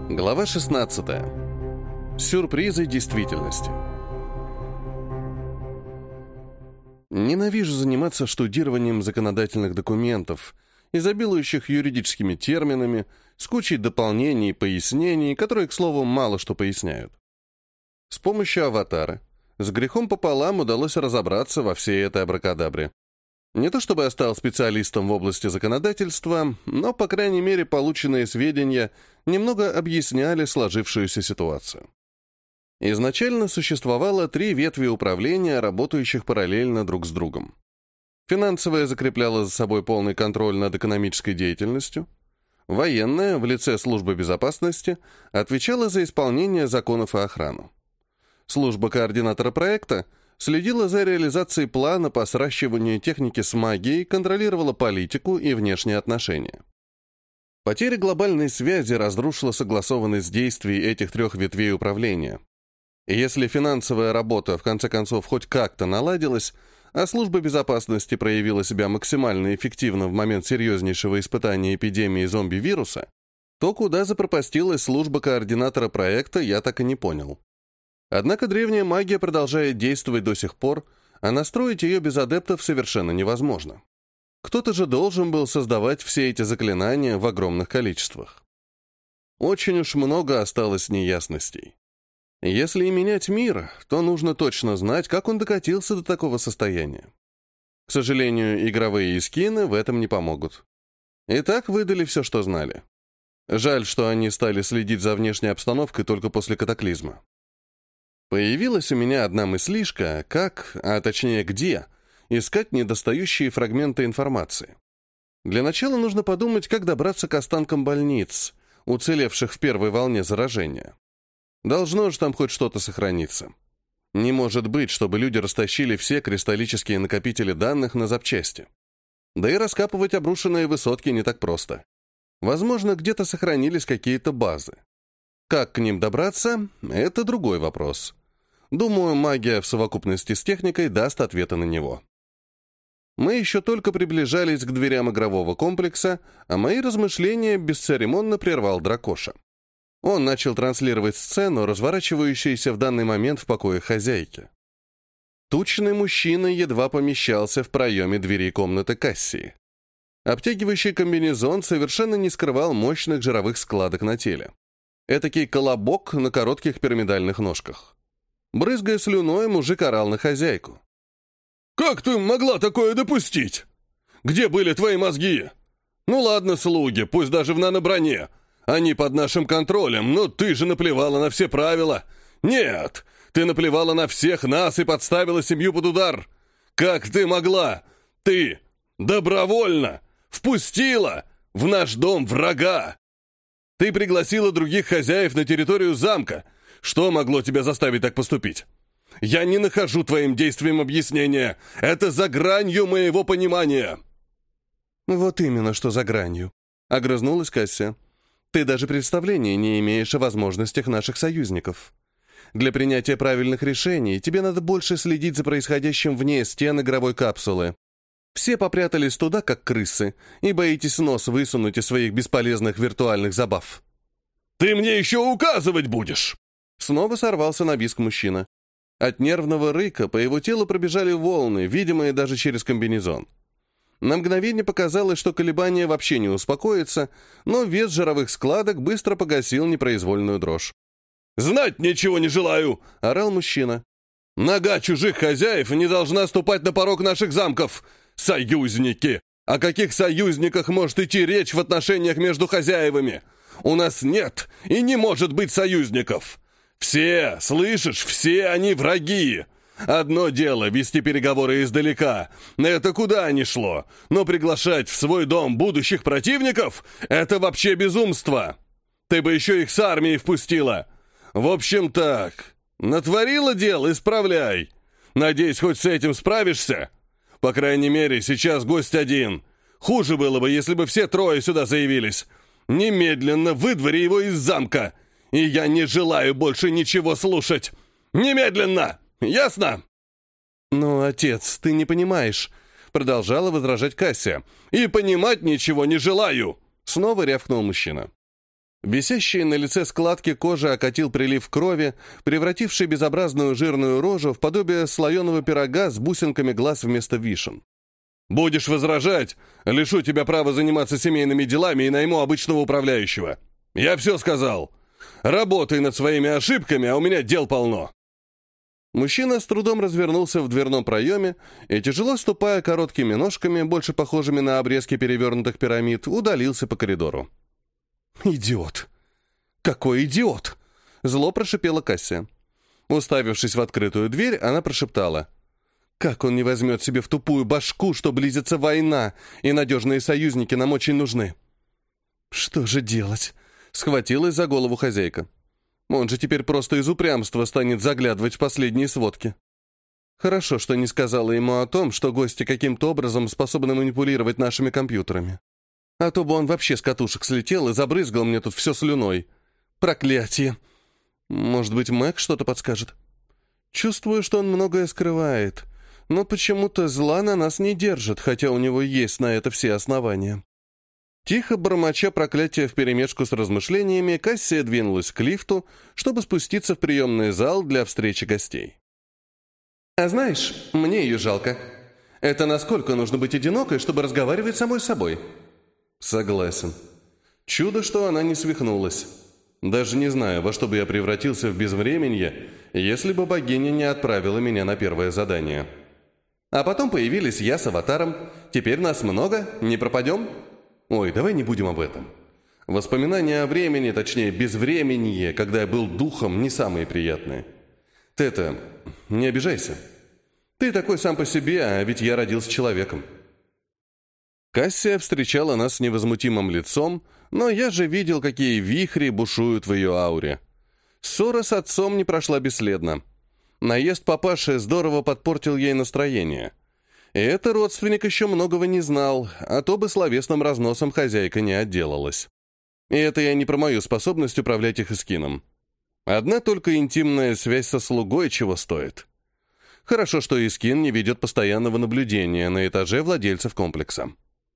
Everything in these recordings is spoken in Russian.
Глава 16. Сюрпризы действительности. Ненавижу заниматься штудированием законодательных документов, изобилующих юридическими терминами, с кучей дополнений и пояснений, которые, к слову, мало что поясняют. С помощью аватара с грехом пополам удалось разобраться во всей этой абракадабре. Не то чтобы я стал специалистом в области законодательства, но, по крайней мере, полученные сведения немного объясняли сложившуюся ситуацию. Изначально существовало 3 ветви управления, работающих параллельно друг с другом. Финансовая закрепляла за собой полный контроль над экономической деятельностью. Военная, в лице службы безопасности, отвечала за исполнение законов и охрану. Служба координатора проекта следила за реализацией плана по сращиванию техники с магией, контролировала политику и внешние отношения. Потеря глобальной связи разрушила согласованность действий этих 3 ветвей управления. И если финансовая работа в конце концов хоть как-то наладилась, а служба безопасности проявила себя максимально эффективно в момент серьезнейшего испытания эпидемии зомби-вируса, то куда запропастилась служба координатора проекта, я так и не понял. Однако древняя магия продолжает действовать до сих пор, а настроить ее без адептов совершенно невозможно. Кто-то же должен был создавать все эти заклинания в огромных количествах. Очень уж много осталось неясностей. Если и менять мир, то нужно точно знать, как он докатился до такого состояния. К сожалению, игровые эскины в этом не помогут. И так выдали все, что знали. Жаль, что они стали следить за внешней обстановкой только после катаклизма. Появилась у меня одна мыслишка, как, а точнее где, искать недостающие фрагменты информации. Для начала нужно подумать, как добраться к останкам больниц, уцелевших в первой волне заражения. Должно же там хоть что-то сохраниться. Не может быть, чтобы люди растащили все кристаллические накопители данных на запчасти. Да и раскапывать обрушенные высотки не так просто. Возможно, где-то сохранились какие-то базы. Как к ним добраться — это другой вопрос. Думаю, магия в совокупности с техникой даст ответы на него. Мы еще только приближались к дверям игрового комплекса, а мои размышления бесцеремонно прервал Дракоша. Он начал транслировать сцену, разворачивающуюся в данный момент в покоях хозяйки. Тучный мужчина едва помещался в проеме двери комнаты Кассии. Обтягивающий комбинезон совершенно не скрывал мощных жировых складок на теле. Этакий колобок на коротких пирамидальных ножках. Брызгая слюной, мужик орал на хозяйку. «Как ты могла такое допустить? Где были твои мозги? Ну ладно, слуги, пусть даже в наноброне. Они под нашим контролем, но ты же наплевала на все правила. Нет, ты наплевала на всех нас и подставила семью под удар. Как ты могла? Ты добровольно впустила в наш дом врага. Ты пригласила других хозяев на территорию замка. Что могло тебя заставить так поступить? Я не нахожу твоим действиям объяснения. Это за гранью моего понимания». «Вот именно, что за гранью», — огрызнулась Кассия. «Ты даже представления не имеешь о возможностях наших союзников. Для принятия правильных решений тебе надо больше следить за происходящим вне стен игровой капсулы. Все попрятались туда, как крысы, и боитесь нос высунуть из своих бесполезных виртуальных забав». «Ты мне еще указывать будешь!» Снова сорвался на визг мужчина. От нервного рыка по его телу пробежали волны, видимые даже через комбинезон. На мгновение показалось, что колебание вообще не успокоится, но вес жировых складок быстро погасил непроизвольную дрожь. «Знать ничего не желаю!» — орал мужчина. «Нога чужих хозяев не должна ступать на порог наших замков! Союзники! О каких союзниках может идти речь в отношениях между хозяевами? У нас нет и не может быть союзников! Все, слышишь, все они враги! Одно дело вести переговоры издалека, это куда ни шло, но приглашать в свой дом будущих противников — это вообще безумство! Ты бы еще их с армией впустила! В общем так, натворила дел, исправляй! Надеюсь, хоть с этим справишься? По крайней мере, сейчас гость один. Хуже было бы, если бы все 3 сюда заявились. Немедленно выдвори его из замка! И я не желаю больше ничего слушать! Немедленно! Ясно?» «Ну, отец, ты не понимаешь», — продолжала возражать Кассия. «И понимать ничего не желаю!» Снова рявкнул мужчина. Висящие на лице складки кожи окатил прилив крови, превративший безобразную жирную рожу в подобие слоеного пирога с бусинками глаз вместо вишен. «Будешь возражать, лишу тебя права заниматься семейными делами и найму обычного управляющего. Я все сказал. Работай над своими ошибками, а у меня дел полно». Мужчина с трудом развернулся в дверном проеме и, тяжело ступая короткими ножками, больше похожими на обрезки перевернутых пирамид, удалился по коридору. «Идиот! Какой идиот!» — зло прошипела Кассия. Уставившись в открытую дверь, она прошептала. «Как он не возьмет себе в тупую башку, что близится война, и надежные союзники нам очень нужны?» «Что же делать?» — схватилась за голову хозяйка. Он же теперь просто из упрямства станет заглядывать в последние сводки. Хорошо, что не сказала ему о том, что гости каким-то образом способны манипулировать нашими компьютерами. А то бы он вообще с катушек слетел и забрызгал мне тут все слюной. Проклятие! Может быть, Мэг что-то подскажет? Чувствую, что он многое скрывает, но почему-то зла на нас не держит, хотя у него есть на это все основания. Тихо бормоча проклятие вперемешку с размышлениями, Кассия двинулась к лифту, чтобы спуститься в приемный зал для встречи гостей. «А знаешь, мне ее жалко. Это насколько нужно быть одинокой, чтобы разговаривать с самой собой?» «Согласен. Чудо, что она не свихнулась. Даже не знаю, во что бы я превратился в безвременье, если бы богиня не отправила меня на первое задание. А потом появились я с аватаром. Теперь нас много, не пропадем?» «Ой, давай не будем об этом. Воспоминания о времени, точнее, безвременье, когда я был духом, не самые приятные. Ты это, не обижайся. Ты такой сам по себе, а ведь я родился человеком». Кассия встречала нас с невозмутимым лицом, но я же видел, какие вихри бушуют в ее ауре. Ссора с отцом не прошла бесследно. Наезд папаши здорово подпортил ей настроение. И это родственник еще многого не знал, а то бы словесным разносом хозяйка не отделалась. И это я не про мою способность управлять их эскином. Одна только интимная связь со слугой чего стоит. Хорошо, что эскин не ведет постоянного наблюдения на этаже владельцев комплекса.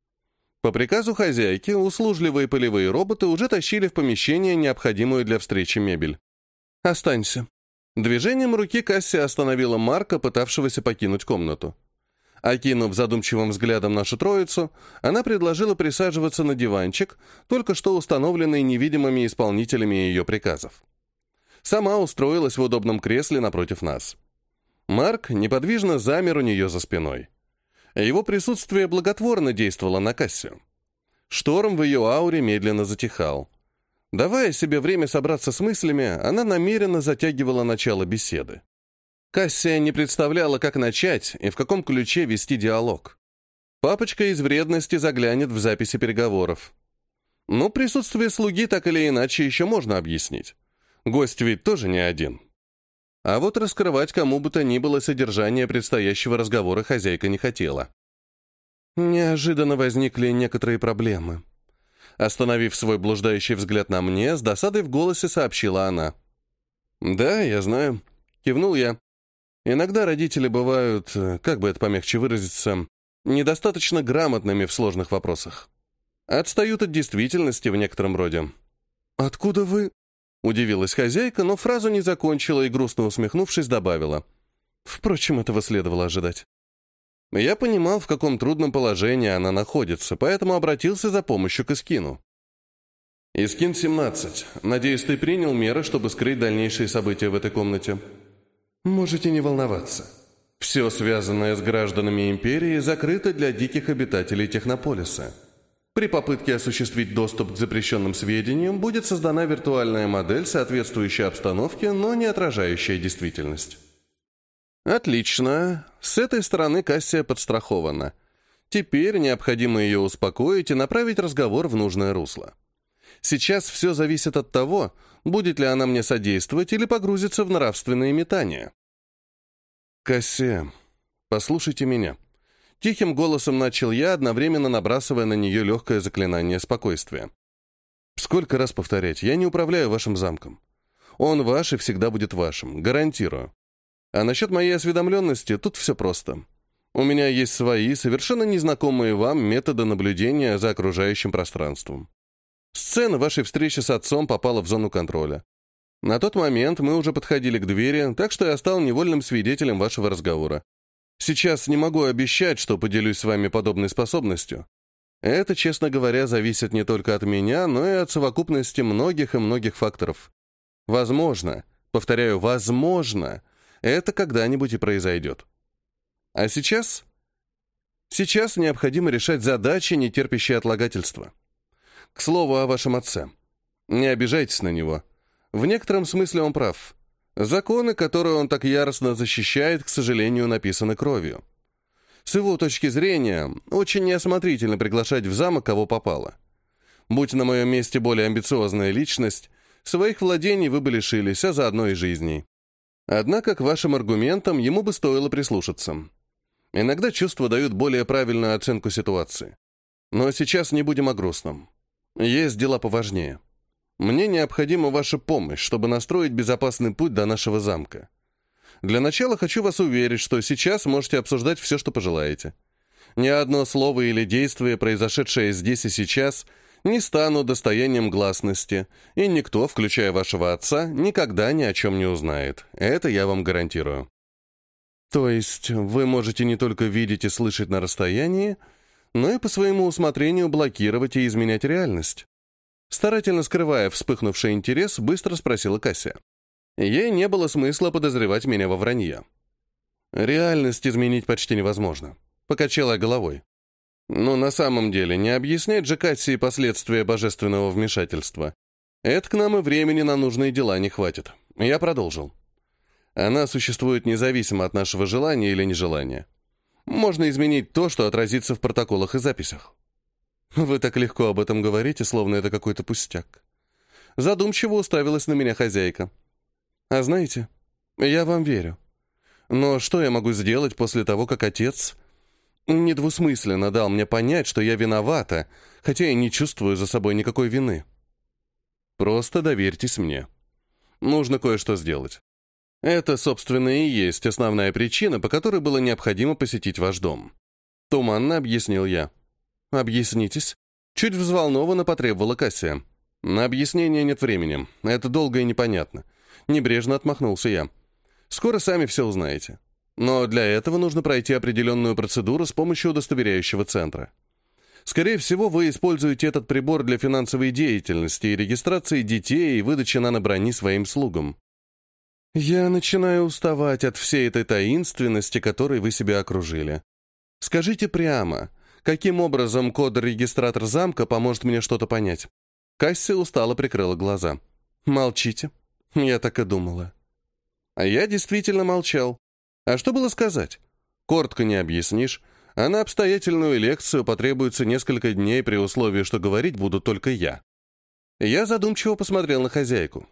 По приказу хозяйки услужливые полевые роботы уже тащили в помещение необходимую для встречи мебель. «Останься». Движением руки Кассия остановила Марка, пытавшегося покинуть комнату. Окинув задумчивым взглядом нашу троицу, она предложила присаживаться на диванчик, только что установленный невидимыми исполнителями ее приказов. Сама устроилась в удобном кресле напротив нас. Марк неподвижно замер у нее за спиной. Его присутствие благотворно действовало на Кассию. Шторм в ее ауре медленно затихал. Давая себе время собраться с мыслями, она намеренно затягивала начало беседы. Кассия не представляла, как начать и в каком ключе вести диалог. Папочка из вредности заглянет в записи переговоров. Но присутствие слуги так или иначе еще можно объяснить. Гость ведь тоже не один. А вот раскрывать кому бы то ни было содержание предстоящего разговора хозяйка не хотела. Неожиданно возникли некоторые проблемы. Остановив свой блуждающий взгляд на мне, с досадой в голосе сообщила она. «Да, я знаю», — кивнул я. Иногда родители бывают, как бы это помягче выразиться, недостаточно грамотными в сложных вопросах. Отстают от действительности в некотором роде. «Откуда вы?» — удивилась хозяйка, но фразу не закончила и, грустно усмехнувшись, добавила. Впрочем, этого следовало ожидать. Я понимал, в каком трудном положении она находится, поэтому обратился за помощью к Искину. «Искин-17, надеюсь, ты принял меры, чтобы скрыть дальнейшие события в этой комнате?» «Можете не волноваться. Все, связанное с гражданами Империи, закрыто для диких обитателей Технополиса. При попытке осуществить доступ к запрещенным сведениям будет создана виртуальная модель, соответствующая обстановке, но не отражающая действительность». «Отлично. С этой стороны Кассия подстрахована. Теперь необходимо ее успокоить и направить разговор в нужное русло. Сейчас все зависит от того, будет ли она мне содействовать или погрузится в нравственные метания». «Кассия, послушайте меня». Тихим голосом начал я, одновременно набрасывая на нее легкое заклинание спокойствия. «Сколько раз повторять, я не управляю вашим замком. Он ваш и всегда будет вашим, гарантирую. А насчет моей осведомленности тут все просто. У меня есть свои, совершенно незнакомые вам методы наблюдения за окружающим пространством. Сцена вашей встречи с отцом попала в зону контроля. На тот момент мы уже подходили к двери, так что я стал невольным свидетелем вашего разговора. Сейчас не могу обещать, что поделюсь с вами подобной способностью. Это, честно говоря, зависит не только от меня, но и от совокупности многих и многих факторов. Возможно, повторяю, возможно, это когда-нибудь и произойдет. А сейчас? Сейчас необходимо решать задачи, не терпящие отлагательства. К слову о вашем отце. Не обижайтесь на него. В некотором смысле он прав. Законы, которые он так яростно защищает, к сожалению, написаны кровью. С его точки зрения, очень неосмотрительно приглашать в замок кого попало. Будь на моем месте более амбициозная личность, своих владений вы бы лишились, а заодно и жизней. Однако к вашим аргументам ему бы стоило прислушаться. Иногда чувства дают более правильную оценку ситуации. Но сейчас не будем о грустном. Есть дела поважнее. Мне необходима ваша помощь, чтобы настроить безопасный путь до нашего замка. Для начала хочу вас уверить, что сейчас можете обсуждать все, что пожелаете. Ни одно слово или действие, произошедшее здесь и сейчас, не станут достоянием гласности, и никто, включая вашего отца, никогда ни о чем не узнает. Это я вам гарантирую. То есть вы можете не только видеть и слышать на расстоянии, но и по своему усмотрению блокировать и изменять реальность? Старательно скрывая вспыхнувший интерес, быстро спросила Кассия. Ей не было смысла подозревать меня во вранье. Реальность изменить почти невозможно. Покачала головой. Но на самом деле не объяснять же Кассии последствия божественного вмешательства. Это к нам и времени на нужные дела не хватит. Я продолжил. Она существует независимо от нашего желания или нежелания. Можно изменить то, что отразится в протоколах и записях. Вы так легко об этом говорите, словно это какой-то пустяк. Задумчиво уставилась на меня хозяйка. А знаете, я вам верю. Но что я могу сделать после того, как отец недвусмысленно дал мне понять, что я виновата, хотя и не чувствую за собой никакой вины? Просто доверьтесь мне. Нужно кое-что сделать. Это, собственно, и есть основная причина, по которой было необходимо посетить ваш дом. Туманно объяснил я. Объяснитесь. Чуть взволнованно потребовала Кассия. На объяснение нет времени. Это долго и непонятно. Небрежно отмахнулся я. Скоро сами все узнаете. Но для этого нужно пройти определенную процедуру с помощью удостоверяющего центра. Скорее всего, вы используете этот прибор для финансовой деятельности и регистрации детей и выдачи наноброни своим слугам. Я начинаю уставать от всей этой таинственности, которой вы себя окружили. Скажите прямо, каким образом код-регистратор замка поможет мне что-то понять? Кассия устало прикрыла глаза. Молчите. Я так и думала. А я действительно молчал. А что было сказать? Коротко не объяснишь, а на обстоятельную лекцию потребуется несколько дней при условии, что говорить буду только я. Я задумчиво посмотрел на хозяйку.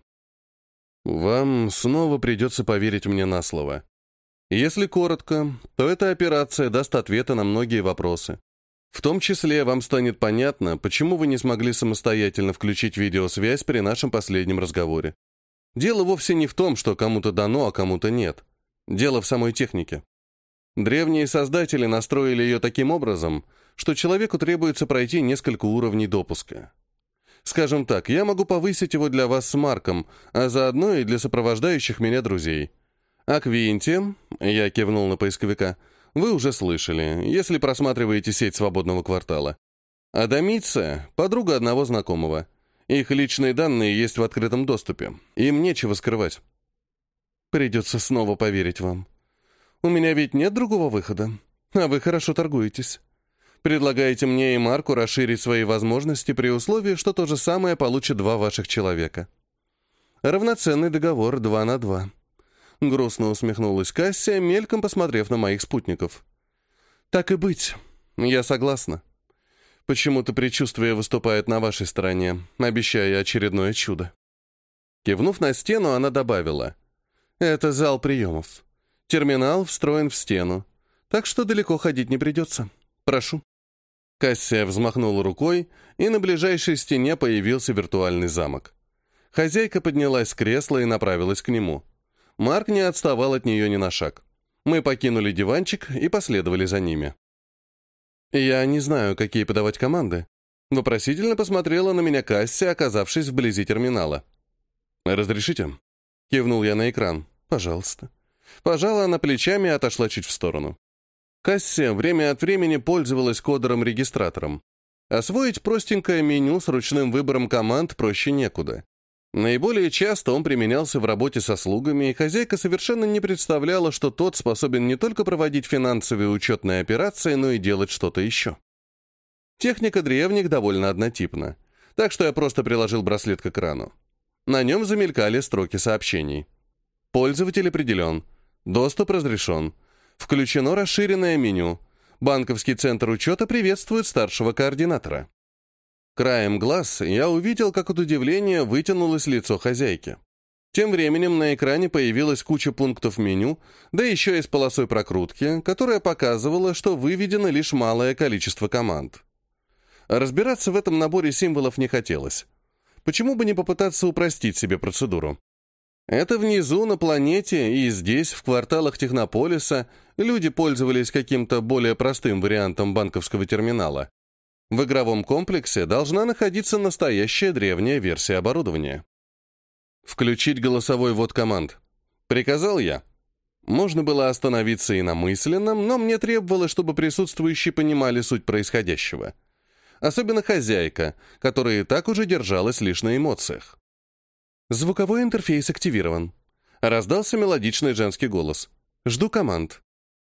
Вам снова придется поверить мне на слово. Если коротко, то эта операция даст ответы на многие вопросы. В том числе вам станет понятно, почему вы не смогли самостоятельно включить видеосвязь при нашем последнем разговоре. Дело вовсе не в том, что кому-то дано, а кому-то нет. Дело в самой технике. Древние создатели настроили ее таким образом, что человеку требуется пройти несколько уровней допуска. Скажем так, я могу повысить его для вас с Марком, а заодно и для сопровождающих меня друзей. О Квинте, я кивнул на поисковика, вы уже слышали, если просматриваете сеть свободного квартала. А Домиция — подруга одного знакомого. Их личные данные есть в открытом доступе. Им нечего скрывать. Придется снова поверить вам. У меня ведь нет другого выхода, а вы хорошо торгуетесь. Предлагаете мне и Марку расширить свои возможности при условии, что то же самое получат два ваших человека. Равноценный договор 2 на 2. Грустно усмехнулась Кассия, мельком посмотрев на моих спутников. Так и быть, я согласна. Почему-то предчувствие выступает на вашей стороне, обещая очередное чудо. Кивнув на стену, она добавила. Это зал приемов. Терминал встроен в стену, так что далеко ходить не придется. Прошу. Кассия взмахнула рукой, и на ближайшей стене появился виртуальный замок. Хозяйка поднялась с кресла и направилась к нему. Марк не отставал от нее ни на шаг. Мы покинули диванчик и последовали за ними. Я не знаю, какие подавать команды. Вопросительно посмотрела на меня Кассия, оказавшись вблизи терминала. «Разрешите?» — кивнул я на экран. «Пожалуйста». Пожала она плечами и отошла чуть в сторону. Кассия время от времени пользовалась кодером-регистратором. Освоить простенькое меню с ручным выбором команд проще некуда. Наиболее часто он применялся в работе со слугами, и хозяйка совершенно не представляла, что тот способен не только проводить финансовые учетные операции, но и делать что-то еще. Техника древних довольно однотипна, так что я просто приложил браслет к экрану. На нем замелькали строки сообщений. Пользователь определен. Доступ разрешен. Включено расширенное меню. Банковский центр учета приветствует старшего координатора. Краем глаз я увидел, как от удивления вытянулось лицо хозяйки. Тем временем на экране появилась куча пунктов меню, да еще и с полосой прокрутки, которая показывала, что выведено лишь малое количество команд. Разбираться в этом наборе символов не хотелось. Почему бы не попытаться упростить себе процедуру? Это внизу, на планете, и здесь, в кварталах Технополиса, люди пользовались каким-то более простым вариантом банковского терминала. В игровом комплексе должна находиться настоящая древняя версия оборудования. «Включить голосовой ввод команд», — приказал я. Можно было остановиться и на мысленном, но мне требовалось, чтобы присутствующие понимали суть происходящего. Особенно хозяйка, которая и так уже держалась лишь на эмоциях. «Звуковой интерфейс активирован», — раздался мелодичный женский голос. «Жду команд».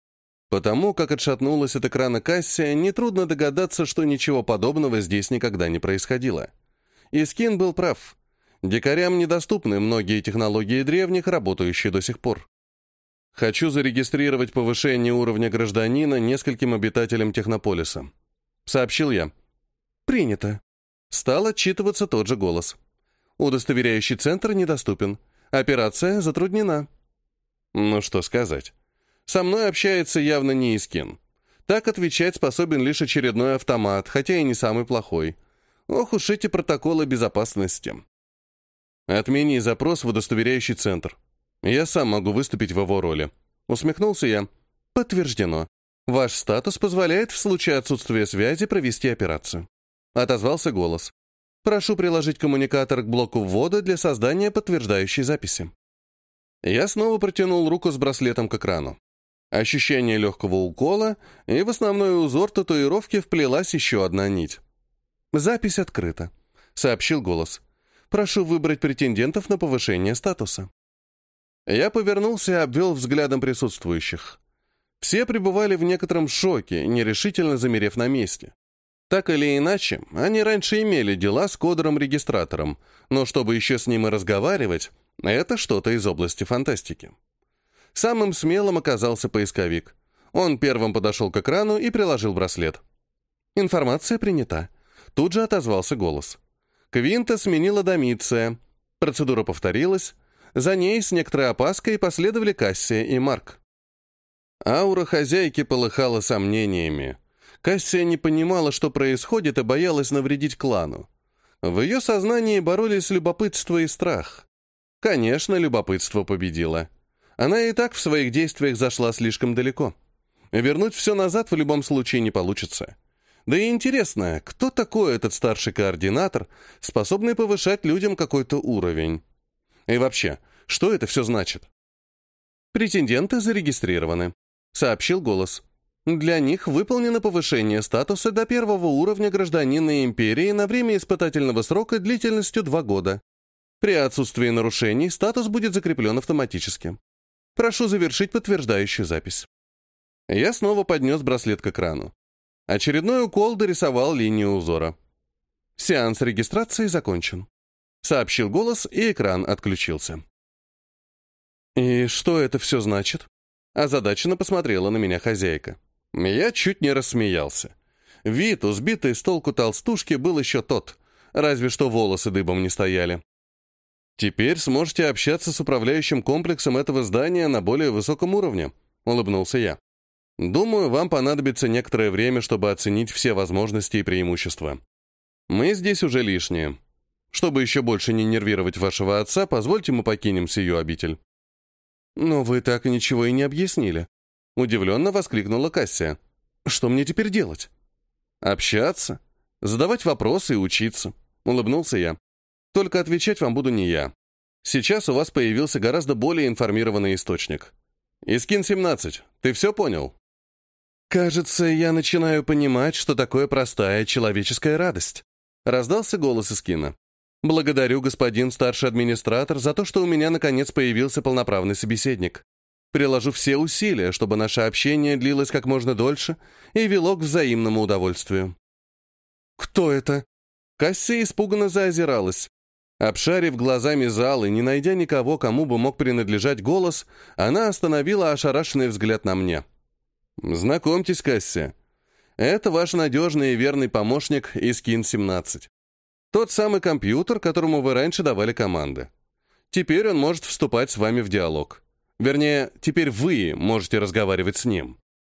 Потому как отшатнулась от экрана Кассия, нетрудно догадаться, что ничего подобного здесь никогда не происходило. И Скин был прав. Дикарям недоступны многие технологии древних, работающие до сих пор. «Хочу зарегистрировать повышение уровня гражданина нескольким обитателям Технополиса», — сообщил я. «Принято». Стал отчитываться тот же голос. «Удостоверяющий центр недоступен. Операция затруднена». Ну, что сказать. Со мной общается явно не Искин. Так отвечать способен лишь очередной автомат, хотя и не самый плохой. Ох уж эти протоколы безопасности. «Отмени запрос в удостоверяющий центр. Я сам могу выступить в его роли». Усмехнулся я. «Подтверждено. Ваш статус позволяет в случае отсутствия связи провести операцию». Отозвался голос. «Прошу приложить коммуникатор к блоку ввода для создания подтверждающей записи». Я снова протянул руку с браслетом к экрану. Ощущение легкого укола, и в основной узор татуировки вплелась еще одна нить. «Запись открыта», — сообщил голос. «Прошу выбрать претендентов на повышение статуса». Я повернулся и обвел взглядом присутствующих. Все пребывали в некотором шоке, нерешительно замерев на месте. Так или иначе, они раньше имели дела с кодером-регистратором, но чтобы еще с ним и разговаривать, это что-то из области фантастики. Самым смелым оказался поисковик. Он первым подошел к экрану и приложил браслет. «Информация принята». Тут же отозвался голос. Квинта сменила Домиция. Процедура повторилась. За ней с некоторой опаской последовали Кассия и Марк. Аура хозяйки полыхала сомнениями. Кассия не понимала, что происходит, и боялась навредить клану. В ее сознании боролись любопытство и страх. Конечно, любопытство победило. Она и так в своих действиях зашла слишком далеко. Вернуть все назад в любом случае не получится. Да и интересно, кто такой этот старший координатор, способный повышать людям какой-то уровень? И вообще, что это все значит? «Претенденты зарегистрированы», — сообщил голос. «Для них выполнено повышение статуса до 1-го уровня гражданина империи на время испытательного срока длительностью 2 года. При отсутствии нарушений статус будет закреплен автоматически. Прошу завершить подтверждающую запись». Я снова поднес браслет к экрану. Очередной укол дорисовал линию узора. «Сеанс регистрации закончен», — сообщил голос, и экран отключился. «И что это все значит?» Озадаченно посмотрела на меня хозяйка. Я чуть не рассмеялся. Вид у сбитой с толку толстушки был еще тот, разве что волосы дыбом не стояли. «Теперь сможете общаться с управляющим комплексом этого здания на более высоком уровне», — улыбнулся я. «Думаю, вам понадобится некоторое время, чтобы оценить все возможности и преимущества. Мы здесь уже лишние. Чтобы еще больше не нервировать вашего отца, позвольте мы покинем сию обитель». «Но вы так ничего и не объяснили», — удивленно воскликнула Кассия. «Что мне теперь делать?» «Общаться. Задавать вопросы и учиться. Улыбнулся я. Только отвечать вам буду не я. Сейчас у вас появился гораздо более информированный источник. Искин-17, ты все понял? Кажется, я начинаю понимать, что такое простая человеческая радость. Раздался голос Искина. Благодарю, господин старший администратор, за то, что у меня наконец появился полноправный собеседник. Приложу все усилия, чтобы наше общение длилось как можно дольше и вело к взаимному удовольствию. Кто это? Кассия испуганно заозиралась. Обшарив глазами зал и не найдя никого, кому бы мог принадлежать голос, она остановила ошарашенный взгляд на мне. «Знакомьтесь, Кассия. Это ваш надежный и верный помощник Искин-17. Тот самый компьютер, которому вы раньше давали команды. Теперь он может вступать с вами в диалог. Вернее, теперь вы можете разговаривать с ним».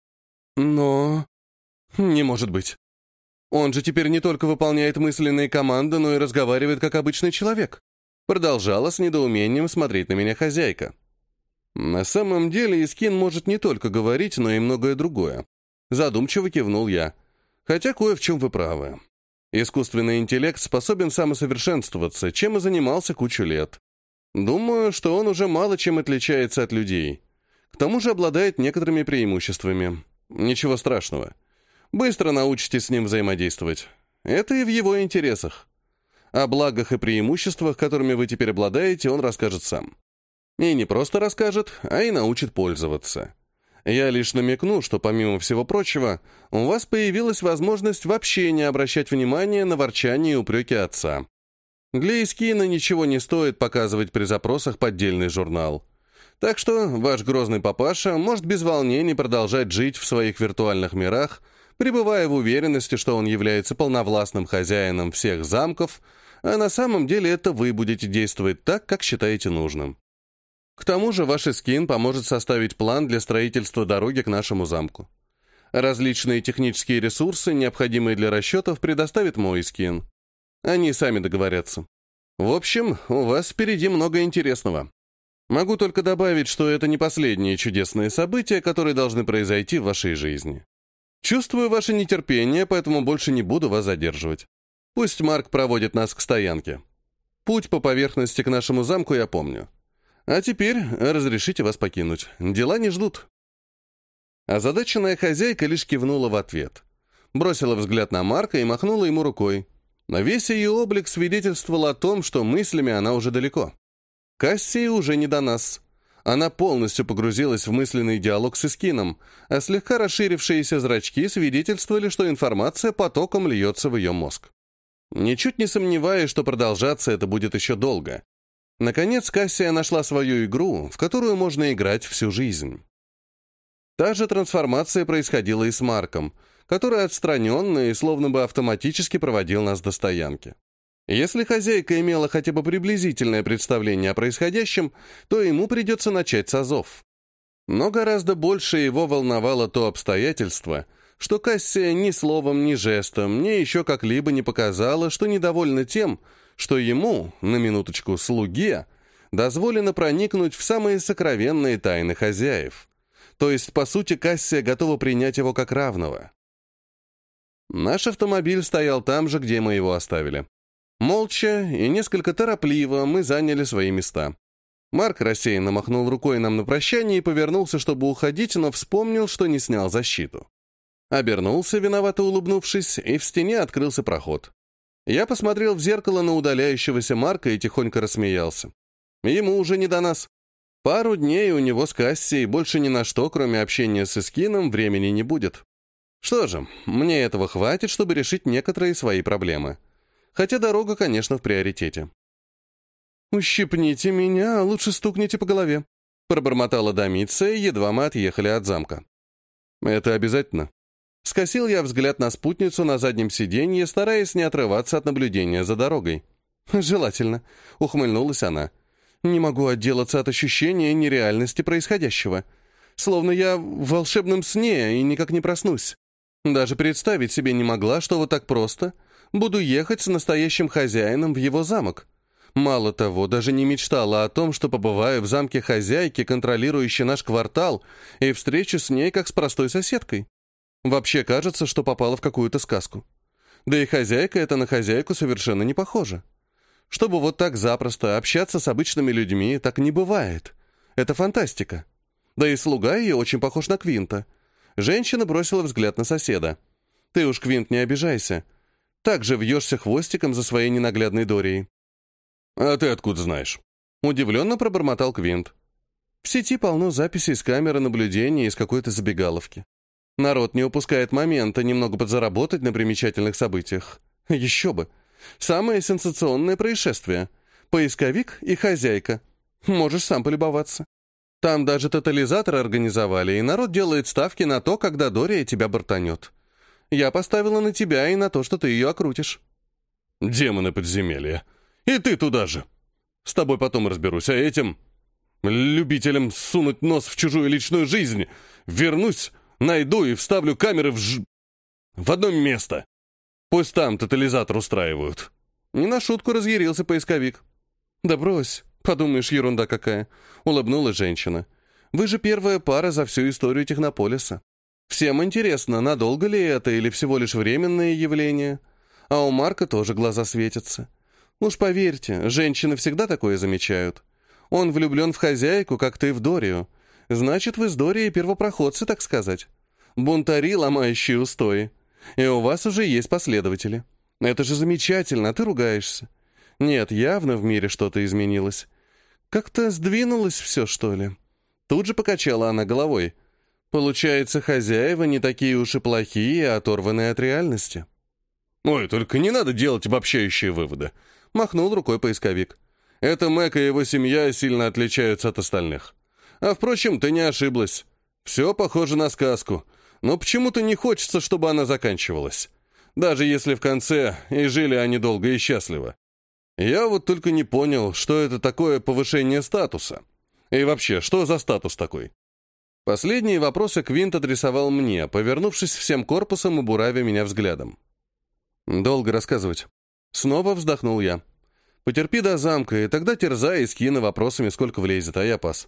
«Но... не может быть. Он же теперь не только выполняет мысленные команды, но и разговаривает как обычный человек». Продолжала с недоумением смотреть на меня хозяйка. «На самом деле Искин может не только говорить, но и многое другое». Задумчиво кивнул я. «Хотя кое в чем вы правы. Искусственный интеллект способен самосовершенствоваться, чем и занимался кучу лет. Думаю, что он уже мало чем отличается от людей. К тому же обладает некоторыми преимуществами. Ничего страшного. Быстро научитесь с ним взаимодействовать. Это и в его интересах. О благах и преимуществах, которыми вы теперь обладаете, он расскажет сам. И не просто расскажет, а и научит пользоваться. Я лишь намекну, что помимо всего прочего, у вас появилась возможность вообще не обращать внимания на ворчание и упреки отца. Для Искина ничего не стоит показывать при запросах поддельный журнал. Так что ваш грозный папаша может без волнений продолжать жить в своих виртуальных мирах, пребывая в уверенности, что он является полновластным хозяином всех замков, а на самом деле это вы будете действовать так, как считаете нужным. К тому же ваш Искин поможет составить план для строительства дороги к нашему замку. Различные технические ресурсы, необходимые для расчетов, предоставит мой Искин. Они сами договорятся. В общем, у вас впереди много интересного. Могу только добавить, что это не последние чудесные события, которые должны произойти в вашей жизни. Чувствую ваше нетерпение, поэтому больше не буду вас задерживать. Пусть Марк проводит нас к стоянке. Путь по поверхности к нашему замку я помню. А теперь разрешите вас покинуть. Дела не ждут». Озадаченная хозяйка лишь кивнула в ответ. Бросила взгляд на Марка и махнула ему рукой. Но весь ее облик свидетельствовал о том, что мыслями она уже далеко. Кассии уже не до нас. Она полностью погрузилась в мысленный диалог с Искином, а слегка расширившиеся зрачки свидетельствовали, что информация потоком льется в ее мозг. Ничуть не сомневаюсь, что продолжаться это будет еще долго. Наконец, Кассия нашла свою игру, в которую можно играть всю жизнь. Та же трансформация происходила и с Марком, который отстраненно и словно бы автоматически проводил нас до стоянки. Если хозяйка имела хотя бы приблизительное представление о происходящем, то ему придется начать с азов. Но гораздо больше его волновало то обстоятельство, что Кассия ни словом, ни жестом, ни еще как-либо не показала, что недовольна тем, что ему, на минуточку, слуге, дозволено проникнуть в самые сокровенные тайны хозяев. То есть, по сути, Кассия готова принять его как равного. Наш автомобиль стоял там же, где мы его оставили. Молча и несколько торопливо мы заняли свои места. Марк рассеянно махнул рукой нам на прощание и повернулся, чтобы уходить, но вспомнил, что не снял защиту. Обернулся, виновато улыбнувшись, и в стене открылся проход. Я посмотрел в зеркало на удаляющегося Марка и тихонько рассмеялся. Ему уже не до нас. Пару дней у него с Кассией больше ни на что, кроме общения с Искином, времени не будет. Что же, мне этого хватит, чтобы решить некоторые свои проблемы. Хотя дорога, конечно, в приоритете. «Ущипните меня, а лучше стукните по голове», — пробормотала Домиция, едва мы отъехали от замка. «Это обязательно?» Скосил я взгляд на спутницу на заднем сиденье, стараясь не отрываться от наблюдения за дорогой. «Желательно», — ухмыльнулась она. «Не могу отделаться от ощущения нереальности происходящего. Словно я в волшебном сне и никак не проснусь. Даже представить себе не могла, что вот так просто буду ехать с настоящим хозяином в его замок. Мало того, даже не мечтала о том, что побываю в замке хозяйки, контролирующей наш квартал, и встречу с ней как с простой соседкой. Вообще кажется, что попала в какую-то сказку. Да и хозяйка это на хозяйку совершенно не похожа. Чтобы вот так запросто общаться с обычными людьми, так не бывает. Это фантастика. Да и слуга ее очень похож на Квинта. Женщина бросила взгляд на соседа. Ты уж, Квинт, не обижайся. Так же вьешься хвостиком за своей ненаглядной Дорией. А ты откуда знаешь? Удивленно пробормотал Квинт. В сети полно записей с камеры наблюдения из какой-то забегаловки. Народ не упускает момента немного подзаработать на примечательных событиях. Еще бы. Самое сенсационное происшествие. Поисковик и хозяйка. Можешь сам полюбоваться. Там даже тотализатор организовали, и народ делает ставки на то, когда Дория тебя бортанет. Я поставила на тебя и на то, что ты ее окрутишь. Демоны подземелья. И ты туда же. С тобой потом разберусь, а этим... любителям сунуть нос в чужую личную жизнь. Вернусь, найду и вставлю камеры в одно место. Пусть там тотализатор устраивают. Не на шутку разъярился поисковик. Да брось, подумаешь, ерунда какая. Улыбнулась женщина. Вы же первая пара за всю историю Технополиса. Всем интересно, надолго ли это или всего лишь временное явление. А у Марка тоже глаза светятся. Уж поверьте, женщины всегда такое замечают. Он влюблен в хозяйку, как ты в Дорию. Значит, вы с Дорией первопроходцы, так сказать. Бунтари, ломающие устои. И у вас уже есть последователи. Это же замечательно, а ты ругаешься. Нет, явно в мире что-то изменилось. Как-то сдвинулось все, что ли. Тут же покачала она головой. Получается, хозяева не такие уж и плохие, оторванные от реальности. Ой, только не надо делать обобщающие выводы. Махнул рукой поисковик. Это Мэг и его семья сильно отличаются от остальных. А впрочем, ты не ошиблась. Все похоже на сказку. Но почему-то не хочется, чтобы она заканчивалась. Даже если в конце и жили они долго и счастливо. Я вот только не понял, что это такое повышение статуса. И вообще, что за статус такой? Последние вопросы Квинт адресовал мне, повернувшись всем корпусом и буравя меня взглядом. Долго рассказывать. Снова вздохнул я. Потерпи до замка, и тогда терзай Искина вопросами, сколько влезет, а я пас.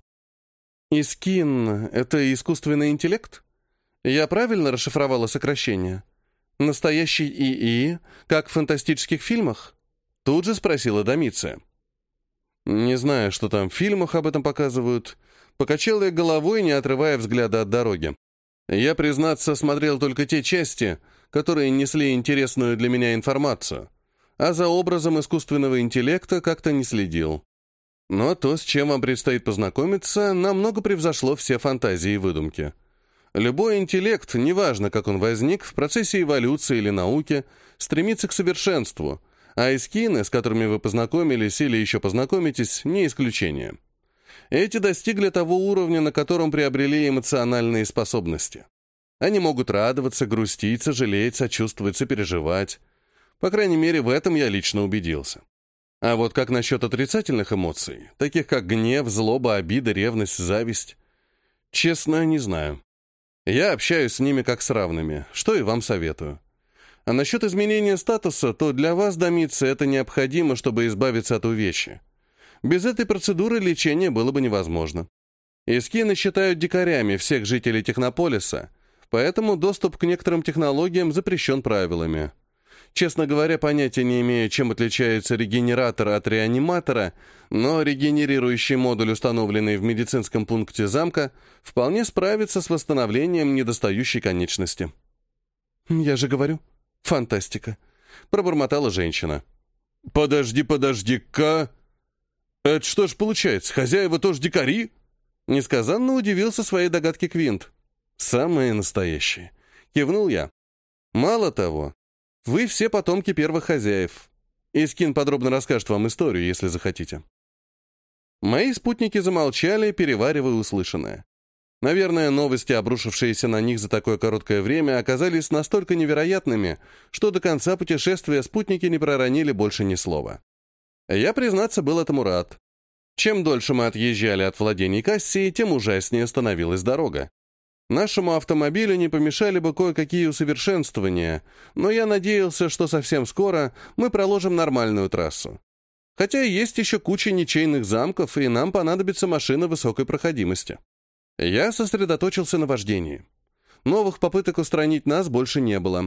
Искин — это искусственный интеллект? Я правильно расшифровала сокращение? Настоящий ИИ, как в фантастических фильмах? Тут же спросила Домиция. Не знаю, что там в фильмах об этом показывают. Покачал я головой, не отрывая взгляда от дороги. Я, признаться, смотрел только те части, которые несли интересную для меня информацию, а за образом искусственного интеллекта как-то не следил. Но то, с чем вам предстоит познакомиться, намного превзошло все фантазии и выдумки. Любой интеллект, неважно, как он возник, в процессе эволюции или науки, стремится к совершенству, а искины, с которыми вы познакомились или еще познакомитесь, не исключение. Эти достигли того уровня, на котором приобрели эмоциональные способности. Они могут радоваться, грустить, сожалеть, сочувствовать, сопереживать. По крайней мере, в этом я лично убедился. А вот как насчет отрицательных эмоций, таких как гнев, злоба, обида, ревность, зависть? Честно, не знаю. Я общаюсь с ними как с равными, что и вам советую. А насчет изменения статуса, то для вас, Домиция, это необходимо, чтобы избавиться от увечья. Без этой процедуры лечение было бы невозможно. Искины считают дикарями всех жителей Технополиса, поэтому доступ к некоторым технологиям запрещен правилами. Честно говоря, понятия не имею, чем отличается регенератор от реаниматора, но регенерирующий модуль, установленный в медицинском пункте замка, вполне справится с восстановлением недостающей конечности. «Я же говорю, фантастика», — пробормотала женщина. «Подожди-ка! Это что ж получается, хозяева тоже дикари?» Несказанно удивился своей догадке Квинт. «Самые настоящие», — кивнул я. «Мало того, вы все потомки первых хозяев. Искин подробно расскажет вам историю, если захотите». Мои спутники замолчали, переваривая услышанное. Наверное, новости, обрушившиеся на них за такое короткое время, оказались настолько невероятными, что до конца путешествия спутники не проронили больше ни слова. Я, признаться, был этому рад. Чем дольше мы отъезжали от владений Кассии, тем ужаснее становилась дорога. Нашему автомобилю не помешали бы кое-какие усовершенствования, но я надеялся, что совсем скоро мы проложим нормальную трассу. Хотя есть еще куча ничейных замков, и нам понадобится машина высокой проходимости. Я сосредоточился на вождении. Новых попыток устранить нас больше не было.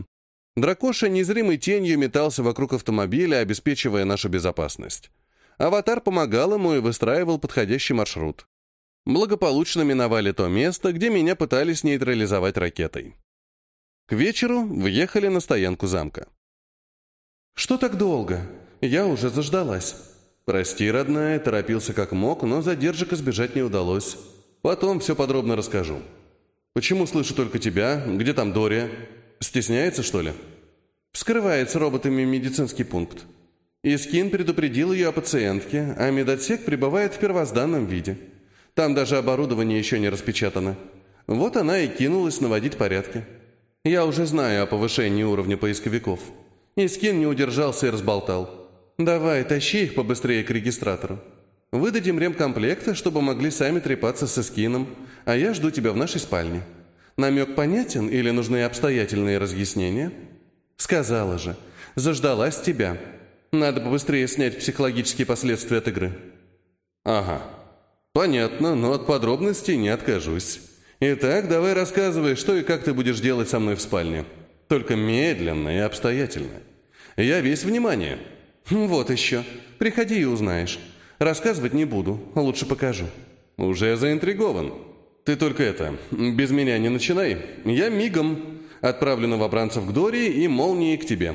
Дракоша незримой тенью метался вокруг автомобиля, обеспечивая нашу безопасность. Аватар помогал ему и выстраивал подходящий маршрут. Благополучно миновали то место, где меня пытались нейтрализовать ракетой. К вечеру въехали на стоянку замка. «Что так долго? Я уже заждалась». «Прости, родная, торопился как мог, но задержек избежать не удалось. Потом все подробно расскажу. Почему слышу только тебя? Где там Дория? Стесняется, что ли?» «Вскрывается роботами медицинский пункт. Искин предупредил ее о пациентке, а медотсек пребывает в первозданном виде. Там даже оборудование еще не распечатано. Вот она и кинулась наводить порядки. Я уже знаю о повышении уровня поисковиков. Искин не удержался и разболтал. Давай, тащи их побыстрее к регистратору. Выдадим ремкомплекты, чтобы могли сами трепаться с Искином, а я жду тебя в нашей спальне. Намек понятен или нужны обстоятельные разъяснения?» «Сказала же, заждалась тебя. Надо побыстрее снять психологические последствия от игры». «Ага, понятно, но от подробностей не откажусь. Итак, давай рассказывай, что и как ты будешь делать со мной в спальне. Только медленно и обстоятельно. Я весь внимание». «Вот еще. Приходи и узнаешь. Рассказывать не буду, лучше покажу». «Уже заинтригован. Ты только это, без меня не начинай. Я мигом отправлю новобранцев к Дории и молнии к тебе».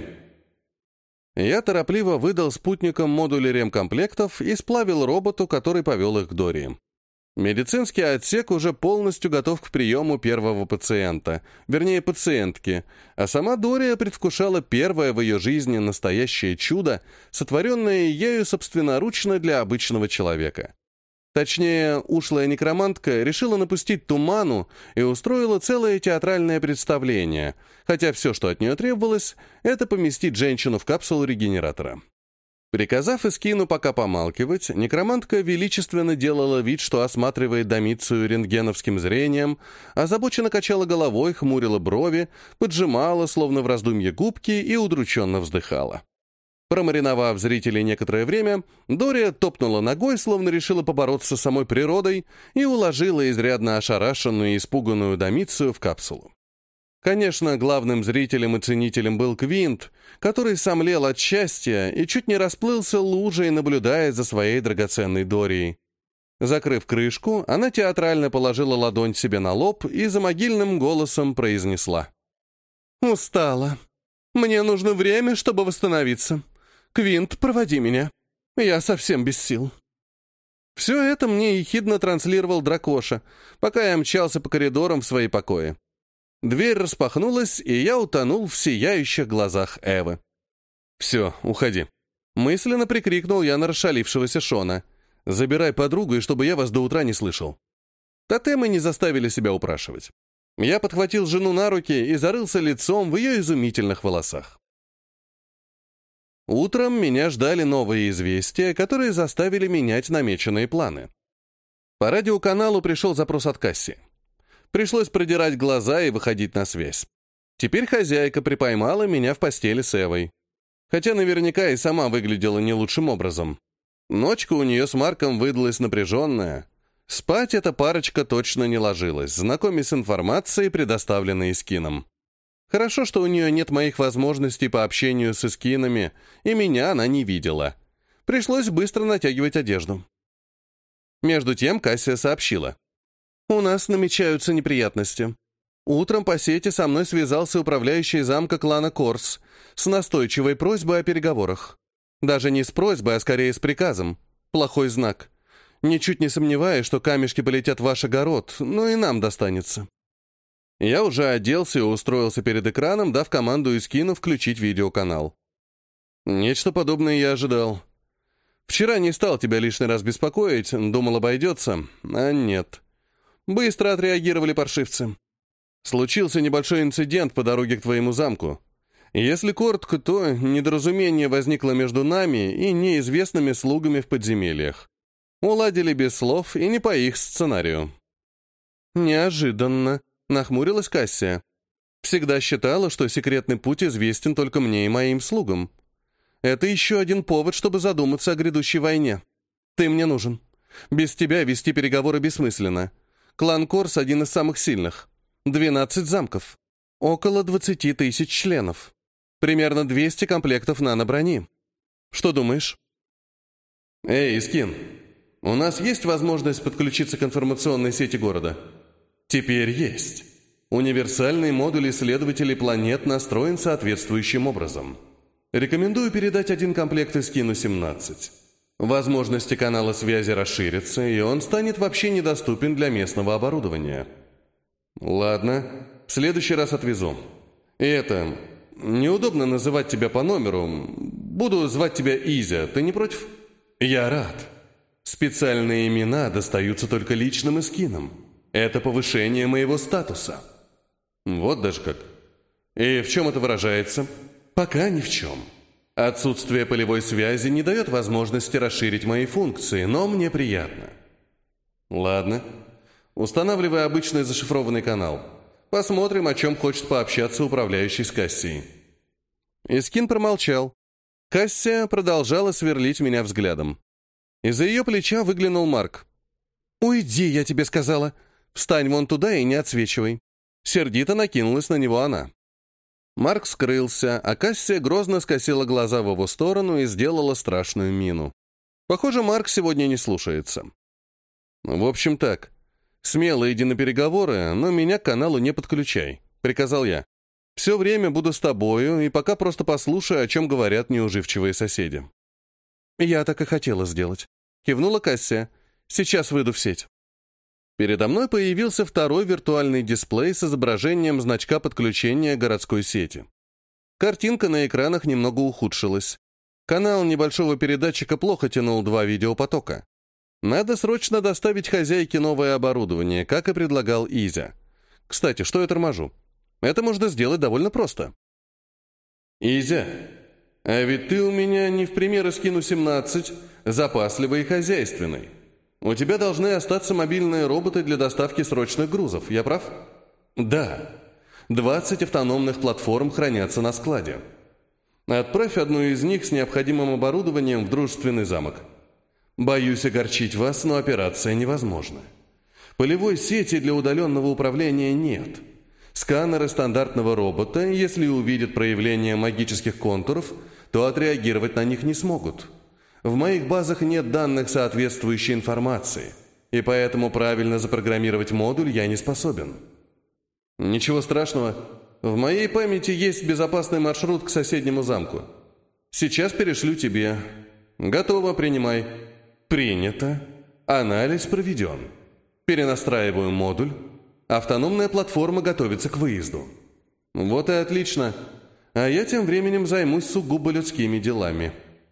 Я торопливо выдал спутникам модули ремкомплектов и сплавил роботу, который повел их к Дории. Медицинский отсек уже полностью готов к приему первого пациента, вернее пациентки, а сама Дория предвкушала первое в ее жизни настоящее чудо, сотворенное ею собственноручно для обычного человека. Точнее, ушлая некромантка решила напустить туману и устроила целое театральное представление, хотя все, что от нее требовалось, это поместить женщину в капсулу регенератора. Приказав Искину пока помалкивать, некромантка величественно делала вид, что осматривает Домицию рентгеновским зрением, озабоченно качала головой, хмурила брови, поджимала, словно в раздумье, губки и удрученно вздыхала. Промариновав зрителей некоторое время, Дория топнула ногой, словно решила побороться с самой природой, и уложила изрядно ошарашенную и испуганную Домицию в капсулу. Конечно, главным зрителем и ценителем был Квинт, который сомлел от счастья и чуть не расплылся лужей, наблюдая за своей драгоценной Дорией. Закрыв крышку, она театрально положила ладонь себе на лоб и за могильным голосом произнесла. «Устала. Мне нужно время, чтобы восстановиться. Квинт, проводи меня. Я совсем без сил». Все это мне ехидно транслировал Дракоша, пока я мчался по коридорам в свои покои. Дверь распахнулась, и я утонул в сияющих глазах Эвы. «Все, уходи». Мысленно прикрикнул я на расшалившегося Шона. «Забирай подругу, и чтобы я вас до утра не слышал». Тотемы не заставили себя упрашивать. Я подхватил жену на руки и зарылся лицом в ее изумительных волосах. Утром меня ждали новые известия, которые заставили менять намеченные планы. По радиоканалу пришел запрос от Касси. Пришлось продирать глаза и выходить на связь. Теперь хозяйка припоймала меня в постели с Эвой. Хотя наверняка и сама выглядела не лучшим образом. Ночка у нее с Марком выдалась напряженная. Спать эта парочка точно не ложилась, знакомясь с информацией, предоставленной Искином. Хорошо, что у нее нет моих возможностей по общению с Искинами, и меня она не видела. Пришлось быстро натягивать одежду. Между тем Кассия сообщила. «У нас намечаются неприятности. Утром по сети со мной связался управляющий замка клана Корс с настойчивой просьбой о переговорах. Даже не с просьбой, а скорее с приказом. Плохой знак. Ничуть не сомневаюсь, что камешки полетят в ваш огород, но и нам достанется». Я уже оделся и устроился перед экраном, дав команду Искину включить видеоканал. Нечто подобное я ожидал. Вчера не стал тебя лишний раз беспокоить, думал, обойдется, а нет. Быстро отреагировали паршивцы. Случился небольшой инцидент по дороге к твоему замку. Если коротко, то недоразумение возникло между нами и неизвестными слугами в подземельях. Уладили без слов и не по их сценарию. Неожиданно, нахмурилась Кассия. Всегда считала, что секретный путь известен только мне и моим слугам. Это еще один повод, чтобы задуматься о грядущей войне. Ты мне нужен. Без тебя вести переговоры бессмысленно. Клан Корс один из самых сильных. 12 замков. Около 20 000 членов. Примерно 200 комплектов нано-брони. Что думаешь? Эй, Искин, у нас есть возможность подключиться к информационной сети города? Теперь есть. Универсальный модуль исследователей планет настроен соответствующим образом. Рекомендую передать 1 комплект Искину-17. Возможности канала связи расширятся, и он станет вообще недоступен для местного оборудования. Ладно, в следующий раз отвезу. И это... Неудобно называть тебя по номеру. Буду звать тебя Изя. Ты не против? Я рад. Специальные имена достаются только личным Искинам. Это повышение моего статуса. Вот даже как. И в чем это выражается? Пока ни в чем. Отсутствие полевой связи не дает возможности расширить мои функции, но мне приятно. Ладно. Устанавливай обычный зашифрованный канал. Посмотрим, о чем хочет пообщаться управляющий с Кассией. Искин промолчал. Кассия продолжала сверлить меня взглядом. Из-за ее плеча выглянул Марк. «Уйди, я тебе сказала. Встань вон туда и не отсвечивай». Сердито накинулась на него она. Марк скрылся, а Кассия грозно скосила глаза в его сторону и сделала страшную мину. Похоже, Марк сегодня не слушается. «В общем так. Смело иди на переговоры, но меня к каналу не подключай», — приказал я. «Все время буду с тобою, и пока просто послушаю, о чем говорят неуживчивые соседи». «Я так и хотела сделать», — кивнула Кассия. «Сейчас выйду в сеть». Передо мной появился второй виртуальный дисплей с изображением значка подключения городской сети. Картинка на экранах немного ухудшилась. Канал небольшого передатчика плохо тянул 2 видеопотока. Надо срочно доставить хозяйке новое оборудование, как и предлагал Изя. Кстати, что я торможу? Это можно сделать довольно просто. Изя, а ведь ты у меня не в пример Искину-17, запасливый и хозяйственный. У тебя должны остаться мобильные роботы для доставки срочных грузов, я прав? Да. 20 автономных платформ хранятся на складе. Отправь одну из них с необходимым оборудованием в дружественный замок. Боюсь огорчить вас, но операция невозможна. Полевой сети для удаленного управления нет. Сканеры стандартного робота, если увидят проявление магических контуров, то отреагировать на них не смогут. В моих базах нет данных соответствующей информации, и поэтому правильно запрограммировать модуль я не способен. Ничего страшного. В моей памяти есть безопасный маршрут к соседнему замку. Сейчас перешлю тебе. Готово, принимай. Принято. Анализ проведен. Перенастраиваю модуль. Автономная платформа готовится к выезду. Вот и отлично. А я тем временем займусь сугубо людскими делами.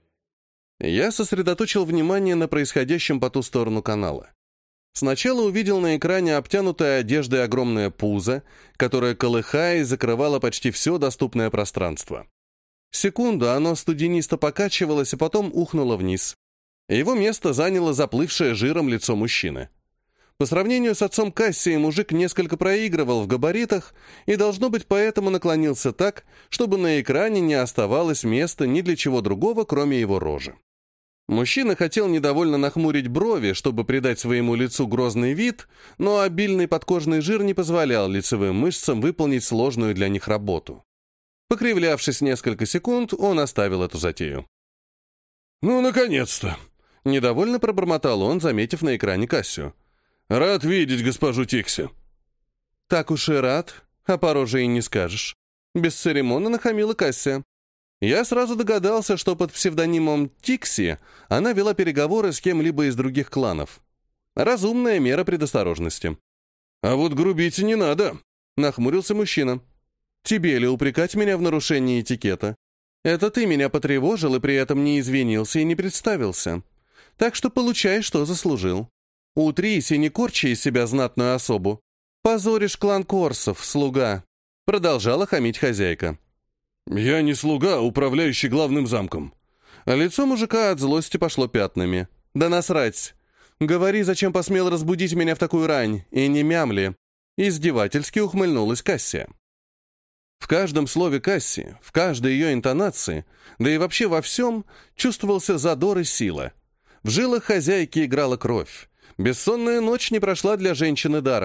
Я сосредоточил внимание на происходящем по ту сторону канала. Сначала увидел на экране обтянутое одеждой огромное пузо, которое, колыхаясь, закрывало почти все доступное пространство. Секунду оно студенисто покачивалось, а потом ухнуло вниз. Его место заняло заплывшее жиром лицо мужчины. По сравнению с отцом Кассии мужик несколько проигрывал в габаритах и, должно быть, поэтому наклонился так, чтобы на экране не оставалось места ни для чего другого, кроме его рожи. Мужчина хотел недовольно нахмурить брови, чтобы придать своему лицу грозный вид, но обильный подкожный жир не позволял лицевым мышцам выполнить сложную для них работу. Покривлявшись несколько секунд, он оставил эту затею. «Ну, наконец-то!» — недовольно пробормотал он, заметив на экране Кассию. «Рад видеть госпожу Тикси». «Так уж и рад, а по роже и не скажешь». Бесцеремонно нахамила Кассия. Я сразу догадался, что под псевдонимом Тикси она вела переговоры с кем-либо из других кланов. Разумная мера предосторожности. «А вот грубить не надо», — нахмурился мужчина. «Тебе ли упрекать меня в нарушении этикета? Это ты меня потревожил и при этом не извинился и не представился. Так что получай, что заслужил. Утрись и не корчи из себя знатную особу. Позоришь клан Корсов, слуга», — продолжала хамить хозяйка. «Я не слуга, а управляющий главным замком». А лицо мужика от злости пошло пятнами. «Да насрать! Говори, зачем посмел разбудить меня в такую рань, и не мямли!» Издевательски ухмыльнулась Кассия. В каждом слове Кассии, в каждой ее интонации, да и вообще во всем, чувствовался задор и сила. В жилах хозяйки играла кровь. Бессонная ночь не прошла для женщины даром.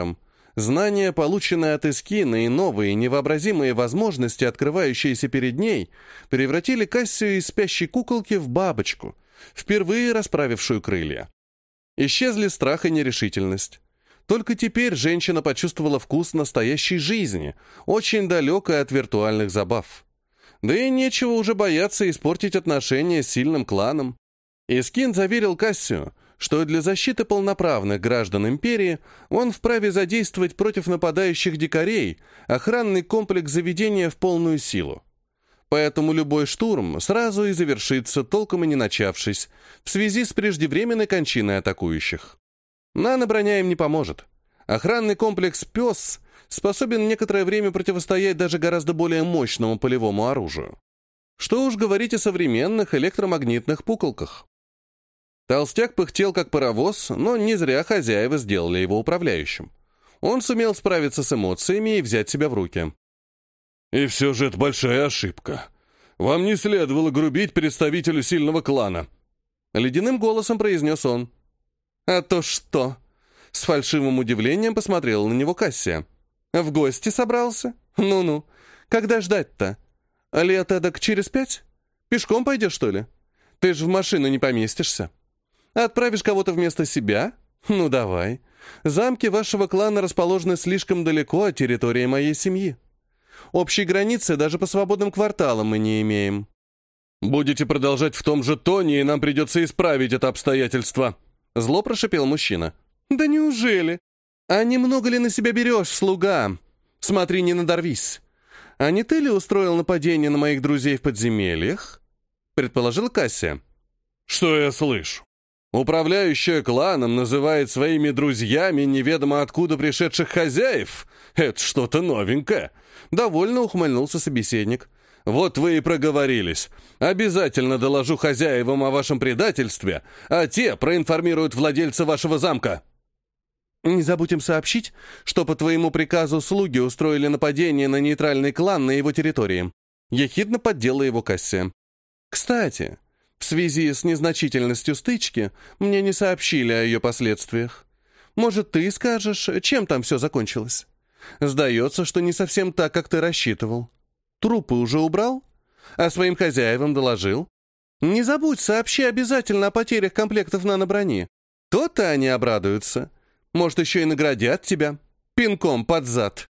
Знания, полученные от Искина, и новые невообразимые возможности, открывающиеся перед ней, превратили Кассию из спящей куколки в бабочку, впервые расправившую крылья. Исчезли страх и нерешительность. Только теперь женщина почувствовала вкус настоящей жизни, очень далекой от виртуальных забав. Да и нечего уже бояться испортить отношения с сильным кланом. Искин заверил Кассию, что для защиты полноправных граждан империи он вправе задействовать против нападающих дикарей охранный комплекс заведения в полную силу. Поэтому любой штурм сразу и завершится, толком и не начавшись, в связи с преждевременной кончиной атакующих. Нано-броня им не поможет. Охранный комплекс «Пес» способен некоторое время противостоять даже гораздо более мощному полевому оружию. Что уж говорить о современных электромагнитных пуколках. Толстяк пыхтел как паровоз, но не зря хозяева сделали его управляющим. Он сумел справиться с эмоциями и взять себя в руки. «И все же это большая ошибка. Вам не следовало грубить представителю сильного клана», — ледяным голосом произнес он. «А то что?» — с фальшивым удивлением посмотрела на него Кассия. «В гости собрался? Ну-ну. Когда ждать-то? Лет эдак через 5? Пешком пойдешь, что ли? Ты ж в машину не поместишься. Отправишь кого-то вместо себя? Ну давай. Замки вашего клана расположены слишком далеко от территории моей семьи. Общей границы даже по свободным кварталам мы не имеем». «Будете продолжать в том же тоне, и нам придется исправить это обстоятельство», — зло прошипел мужчина. «Да неужели? А немного ли на себя берешь, слуга? Смотри, не надорвись. А не ты ли устроил нападение на моих друзей в подземельях?» — предположила Кассия. «Что я слышу? Управляющая кланом называет своими друзьями неведомо откуда пришедших хозяев? Это что-то новенькое», — довольно ухмыльнулся собеседник. «Вот вы и проговорились. Обязательно доложу хозяевам о вашем предательстве, а те проинформируют владельца вашего замка». «Не забудь им сообщить, что по твоему приказу слуги устроили нападение на нейтральный клан на его территории». Ехидно поддела его Кассия. «Кстати, в связи с незначительностью стычки мне не сообщили о ее последствиях. Может, ты скажешь, чем там все закончилось? Сдается, что не совсем так, как ты рассчитывал. Трупы уже убрал? А своим хозяевам доложил? Не забудь, сообщи обязательно о потерях комплектов нано-брони. То-то они обрадуются. Может, еще и наградят тебя пинком под зад».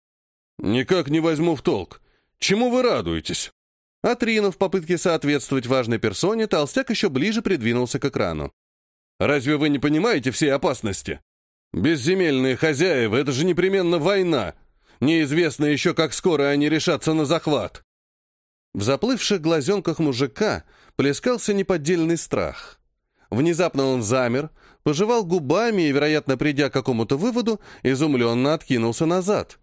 «Никак не возьму в толк. Чему вы радуетесь?» Отринув попытки соответствовать важной персоне, толстяк еще ближе придвинулся к экрану. «Разве вы не понимаете всей опасности? Безземельные хозяева — это же непременно война. Неизвестно еще, как скоро они решатся на захват». В заплывших глазенках мужика плескался неподдельный страх. Внезапно он замер, пожевал губами и, вероятно, придя к какому-то выводу, изумленно откинулся назад.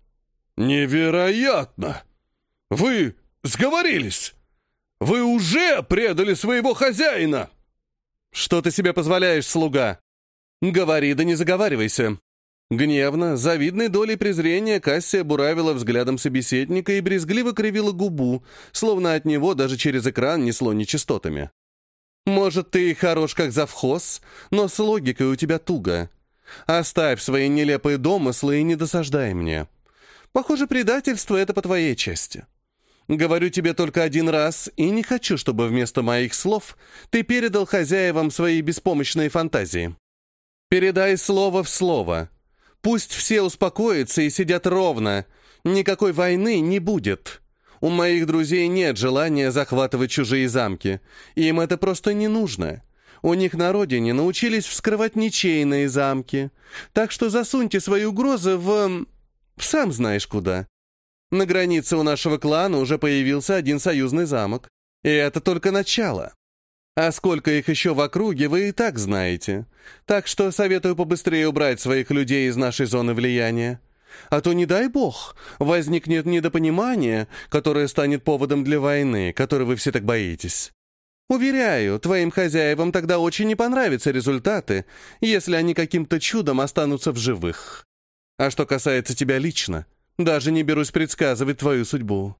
«Невероятно! Вы сговорились! Вы уже предали своего хозяина!» «Что ты себе позволяешь, слуга? Говори, да не заговаривайся!» Гневно, с завидной долей презрения Кассия буравила взглядом собеседника и брезгливо кривила губу, словно от него даже через экран несло нечистотами. «Может, ты и хорош как завхоз, но с логикой у тебя туго. Оставь свои нелепые домыслы и не досаждай мне. Похоже, предательство — это по твоей части. Говорю тебе только один раз, и не хочу, чтобы вместо моих слов ты передал хозяевам свои беспомощные фантазии. Передай слово в слово. Пусть все успокоятся и сидят ровно. Никакой войны не будет. У моих друзей нет желания захватывать чужие замки. Им это просто не нужно. У них на родине научились вскрывать ничейные замки. Так что засуньте свои угрозы в... сам знаешь куда. На границе у нашего клана уже появился один союзный замок. И это только начало. А сколько их еще в округе, вы и так знаете. Так что советую побыстрее убрать своих людей из нашей зоны влияния. А то, не дай бог, возникнет недопонимание, которое станет поводом для войны, которой вы все так боитесь. Уверяю, твоим хозяевам тогда очень не понравятся результаты, если они каким-то чудом останутся в живых. А что касается тебя лично, даже не берусь предсказывать твою судьбу».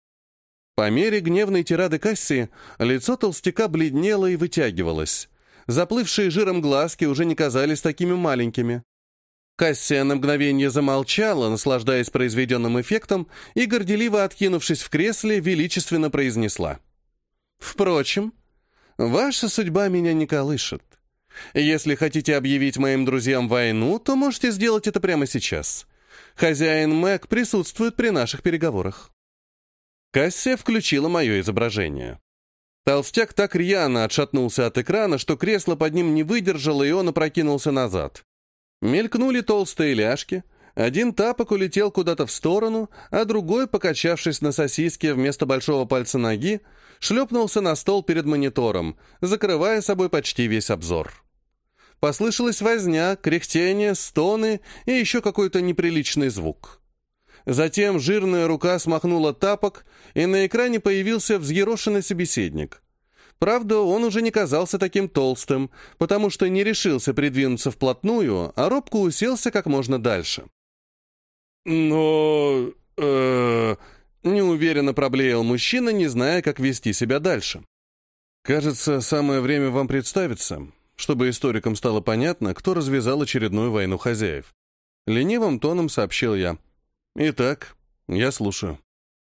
По мере гневной тирады Кассии лицо толстяка бледнело и вытягивалось. Заплывшие жиром глазки уже не казались такими маленькими. Кассия на мгновение замолчала, наслаждаясь произведенным эффектом, и, горделиво откинувшись в кресле, величественно произнесла. «Впрочем, ваша судьба меня не колышет. Если хотите объявить моим друзьям войну, то можете сделать это прямо сейчас. Хозяин Мэг присутствует при наших переговорах». Кассия включила мое изображение. Толстяк так рьяно отшатнулся от экрана, что кресло под ним не выдержало, и он опрокинулся назад. Мелькнули толстые ляжки, один тапок улетел куда-то в сторону, а другой, покачавшись на сосиске вместо большого пальца ноги, шлепнулся на стол перед монитором, закрывая собой почти весь обзор. Послышалась возня, кряхтение, стоны и еще какой-то неприличный звук. Затем жирная рука смахнула тапок, и на экране появился взъерошенный собеседник. Правда, он уже не казался таким толстым, потому что не решился придвинуться вплотную, а робко уселся как можно дальше. «Но... неуверенно проблеял мужчина, не зная, как вести себя дальше. «Кажется, самое время вам представиться, чтобы историкам стало понятно, кто развязал очередную войну хозяев». Ленивым тоном сообщил я. «Итак, я слушаю».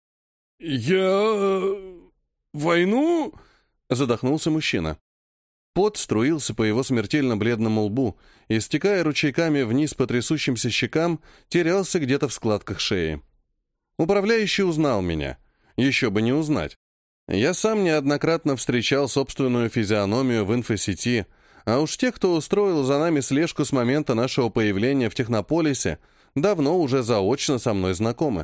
Войну?» — задохнулся мужчина. Пот струился по его смертельно бледному лбу и, стекая ручейками вниз по трясущимся щекам, терялся где-то в складках шеи. Управляющий узнал меня. Еще бы не узнать. Я сам неоднократно встречал собственную физиономию в инфосети, а уж те, кто устроил за нами слежку с момента нашего появления в Технополисе, давно уже заочно со мной знакомы.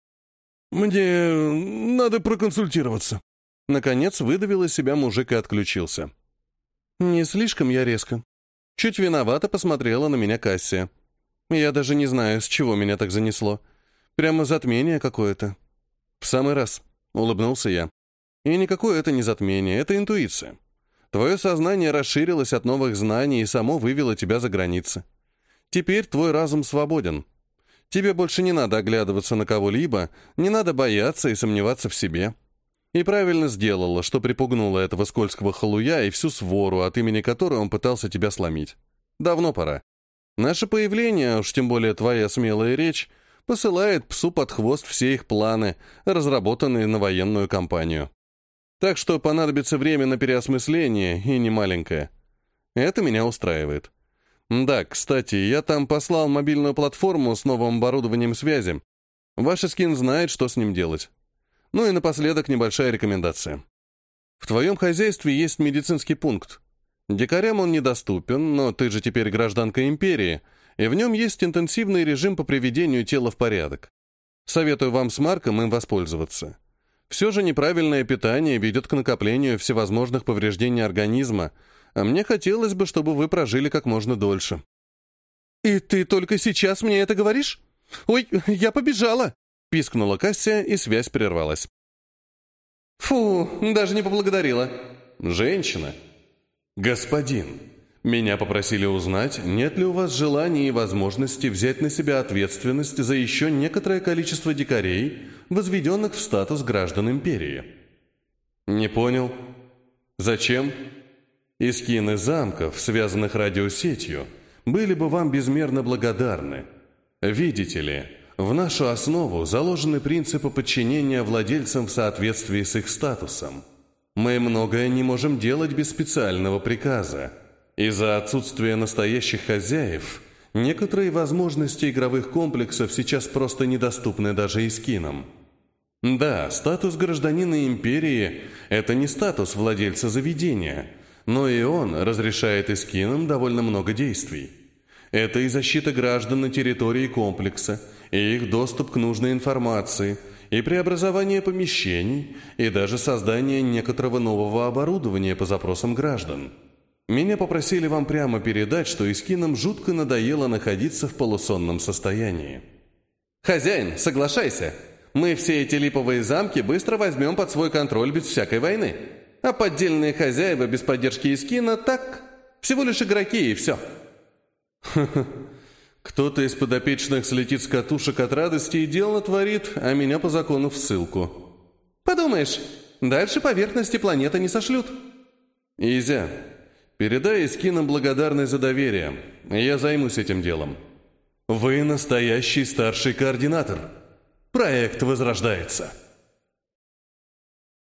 «Мне надо проконсультироваться». Наконец выдавил из себя мужик и отключился. Не слишком я резко. Чуть виновато посмотрела на меня Кассия. Я даже не знаю, с чего меня так занесло. Прямо затмение какое-то. В самый раз, улыбнулся я. И никакое это не затмение, это интуиция. Твое сознание расширилось от новых знаний и само вывело тебя за границы. Теперь твой разум свободен. Тебе больше не надо оглядываться на кого-либо, не надо бояться и сомневаться в себе. И правильно сделала, что припугнула этого скользкого халуя и всю свору, от имени которой он пытался тебя сломить. Давно пора. Наше появление, уж тем более твоя смелая речь, посылает псу под хвост все их планы, разработанные на военную кампанию. Так что понадобится время на переосмысление, и не маленькое. Это меня устраивает. Да, кстати, я там послал мобильную платформу с новым оборудованием связи. Ваш Искин знает, что с ним делать. Ну и напоследок небольшая рекомендация. В твоем хозяйстве есть медицинский пункт. Дикарям он недоступен, но ты же теперь гражданка империи, и в нем есть интенсивный режим по приведению тела в порядок. Советую вам с Марком им воспользоваться. Все же неправильное питание ведет к накоплению всевозможных повреждений организма, а мне хотелось бы, чтобы вы прожили как можно дольше. «И ты только сейчас мне это говоришь? Ой, я побежала!» — пискнула Кассия, и связь прервалась. «Фу, даже не поблагодарила». «Женщина». «Господин, меня попросили узнать, нет ли у вас желания и возможности взять на себя ответственность за еще некоторое количество дикарей, возведенных в статус граждан империи». «Не понял. Зачем?» «Искины замков, связанных радиосетью, были бы вам безмерно благодарны. Видите ли, в нашу основу заложены принципы подчинения владельцам в соответствии с их статусом. Мы многое не можем делать без специального приказа. Из-за отсутствия настоящих хозяев некоторые возможности игровых комплексов сейчас просто недоступны даже искинам. Да, статус гражданина империи – это не статус владельца заведения, но и он разрешает искинам довольно много действий. Это и защита граждан на территории комплекса, и их доступ к нужной информации, и преобразование помещений, и даже создание некоторого нового оборудования по запросам граждан. Меня попросили вам прямо передать, что искинам жутко надоело находиться в полусонном состоянии. «Хозяин, соглашайся. Мы все эти липовые замки быстро возьмем под свой контроль без всякой войны. А поддельные хозяева без поддержки искина так, всего лишь игроки и все». Кто-то из подопечных слетит с катушек от радости и дело натворит, а меня по закону в ссылку. Подумаешь, дальше поверхности планеты не сошлют. Изя, передай искинам благодарность за доверие. Я займусь этим делом. Вы настоящий старший координатор. Проект возрождается.